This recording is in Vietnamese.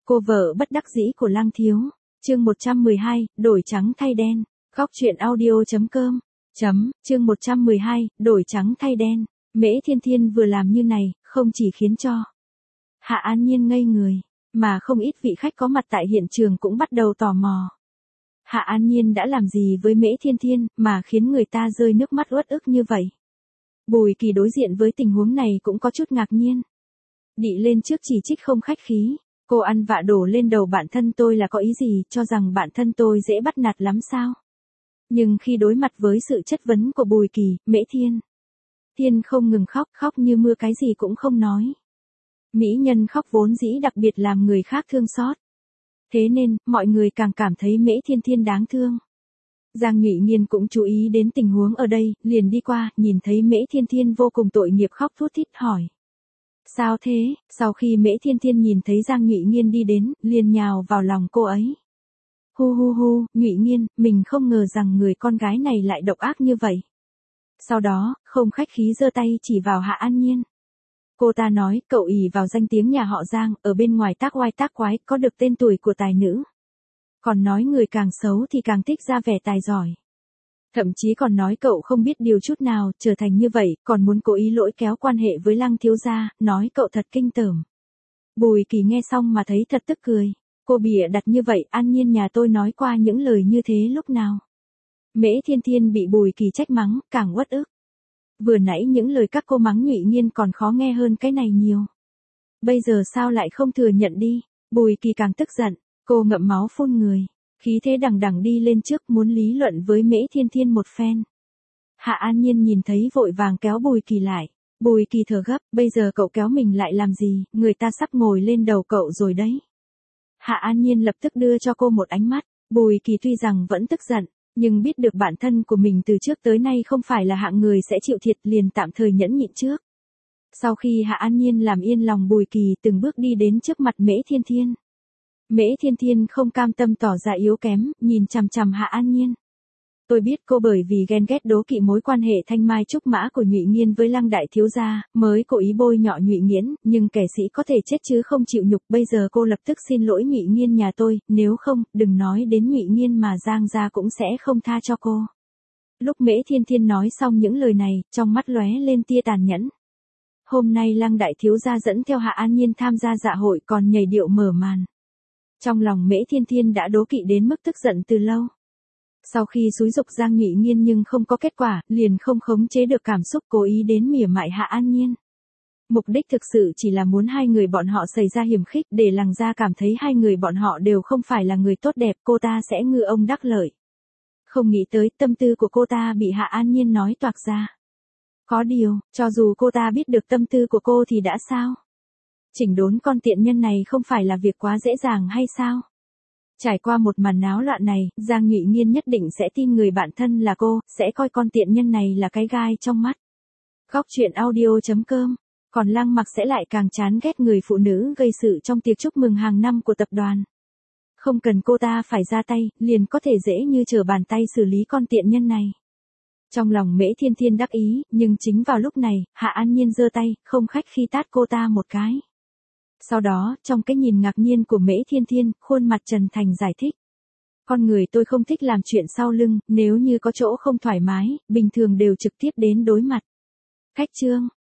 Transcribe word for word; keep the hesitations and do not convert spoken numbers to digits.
Cô vợ bất đắc dĩ của Lăng Thiếu. Chương một trăm mười hai, đổi trắng thay đen. Góc truyện audio chấm com. Chấm, chương một trăm mười hai, đổi trắng thay đen. Mễ Thiên Thiên vừa làm như này, không chỉ khiến cho Hạ An Nhiên ngây người, mà không ít vị khách có mặt tại hiện trường cũng bắt đầu tò mò. Hạ An Nhiên đã làm gì với Mễ Thiên Thiên, mà khiến người ta rơi nước mắt uất ức như vậy? Bùi Kỳ đối diện với tình huống này cũng có chút ngạc nhiên. Đi lên trước chỉ trích không khách khí. Cô ăn vạ đổ lên đầu bạn thân tôi là có ý gì, cho rằng bạn thân tôi dễ bắt nạt lắm sao? Nhưng khi đối mặt với sự chất vấn của Bùi Kỳ, Mễ Thiên Thiên không ngừng khóc, khóc như mưa, cái gì cũng không nói. Mỹ nhân khóc vốn dĩ đặc biệt làm người khác thương xót. Thế nên, mọi người càng cảm thấy Mễ Thiên Thiên đáng thương. Giang Nhụy Nghiên cũng chú ý đến tình huống ở đây, liền đi qua, nhìn thấy Mễ Thiên Thiên vô cùng tội nghiệp khóc thút thít hỏi. Sao thế? Sau khi Mễ Thiên Thiên nhìn thấy Giang Nhụy Nghiên đi đến, liền nhào vào lòng cô ấy. Hu hu hu, Nhụy Nghiên, mình không ngờ rằng người con gái này lại độc ác như vậy. Sau đó, không khách khí giơ tay chỉ vào Hạ An Nhiên. Cô ta nói, cậu ỷ vào danh tiếng nhà họ Giang, ở bên ngoài tác oai tác quái, có được tên tuổi của tài nữ. Còn nói người càng xấu thì càng thích ra vẻ tài giỏi. Thậm chí còn nói cậu không biết điều chút nào, trở thành như vậy, còn muốn cố ý lỗi kéo quan hệ với Lăng thiếu gia, nói cậu thật kinh tởm. Bùi Kỳ nghe xong mà thấy thật tức cười. Cô bịa đặt như vậy, An Nhiên nhà tôi nói qua những lời như thế lúc nào? Mễ Thiên Thiên bị Bùi Kỳ trách mắng, càng uất ức. Vừa nãy những lời các cô mắng Nhụy Nghiên còn khó nghe hơn cái này nhiều. Bây giờ sao lại không thừa nhận đi? Bùi Kỳ càng tức giận, cô ngậm máu phun người. Khí thế đằng đằng đi lên trước muốn lý luận với Mễ Thiên Thiên một phen. Hạ An Nhiên nhìn thấy vội vàng kéo Bùi Kỳ lại. Bùi Kỳ thở gấp, bây giờ cậu kéo mình lại làm gì, người ta sắp ngồi lên đầu cậu rồi đấy. Hạ An Nhiên lập tức đưa cho cô một ánh mắt. Bùi Kỳ tuy rằng vẫn tức giận, nhưng biết được bản thân của mình từ trước tới nay không phải là hạng người sẽ chịu thiệt, liền tạm thời nhẫn nhịn trước. Sau khi Hạ An Nhiên làm yên lòng Bùi Kỳ, từng bước đi đến trước mặt Mễ Thiên Thiên. Mễ Thiên Thiên không cam tâm tỏ ra yếu kém, nhìn chằm chằm Hạ An Nhiên. Tôi biết cô bởi vì ghen ghét đố kỵ mối quan hệ thanh mai trúc mã của Nhụy Nghiên với Lăng đại thiếu gia, mới cố ý bôi nhọ Nhụy Nghiễn, nhưng kẻ sĩ có thể chết chứ không chịu nhục, bây giờ cô lập tức xin lỗi Nhụy Nghiên nhà tôi, nếu không, đừng nói đến Nhụy Nghiên mà Giang gia cũng sẽ không tha cho cô. Lúc Mễ Thiên Thiên nói xong những lời này, trong mắt lóe lên tia tàn nhẫn. Hôm nay Lăng đại thiếu gia dẫn theo Hạ An Nhiên tham gia dạ hội còn nhảy điệu mở màn. Trong lòng Mễ Thiên Thiên đã đố kỵ đến mức tức giận từ lâu. Sau khi xúi giục Giang Nhụy Nghiên nhưng không có kết quả, liền không khống chế được cảm xúc cố ý đến mỉa mai Hạ An Nhiên. Mục đích thực sự chỉ là muốn hai người bọn họ xảy ra hiểm khích để Lăng gia cảm thấy hai người bọn họ đều không phải là người tốt đẹp, cô ta sẽ ngư ông đắc lợi. Không nghĩ tới tâm tư của cô ta bị Hạ An Nhiên nói toạc ra. Có điều, cho dù cô ta biết được tâm tư của cô thì đã sao? Chỉnh đốn con tiện nhân này không phải là việc quá dễ dàng hay sao? Trải qua một màn náo loạn này, Giang Nhụy Nghiên nhất định sẽ tin người bạn thân là cô, sẽ coi con tiện nhân này là cái gai trong mắt. Góc truyện audio chấm com. Còn Lăng Mặc sẽ lại càng chán ghét người phụ nữ gây sự trong tiệc chúc mừng hàng năm của tập đoàn. Không cần cô ta phải ra tay, liền có thể dễ như trở bàn tay xử lý con tiện nhân này. Trong lòng Mễ Thiên Thiên đắc ý, nhưng chính vào lúc này, Hạ An Nhiên giơ tay, không khách khi tát cô ta một cái. Sau đó, trong cái nhìn ngạc nhiên của Mễ Thiên Thiên, khuôn mặt Trần Thành giải thích. Con người tôi không thích làm chuyện sau lưng, nếu như có chỗ không thoải mái, bình thường đều trực tiếp đến đối mặt. Khách trương,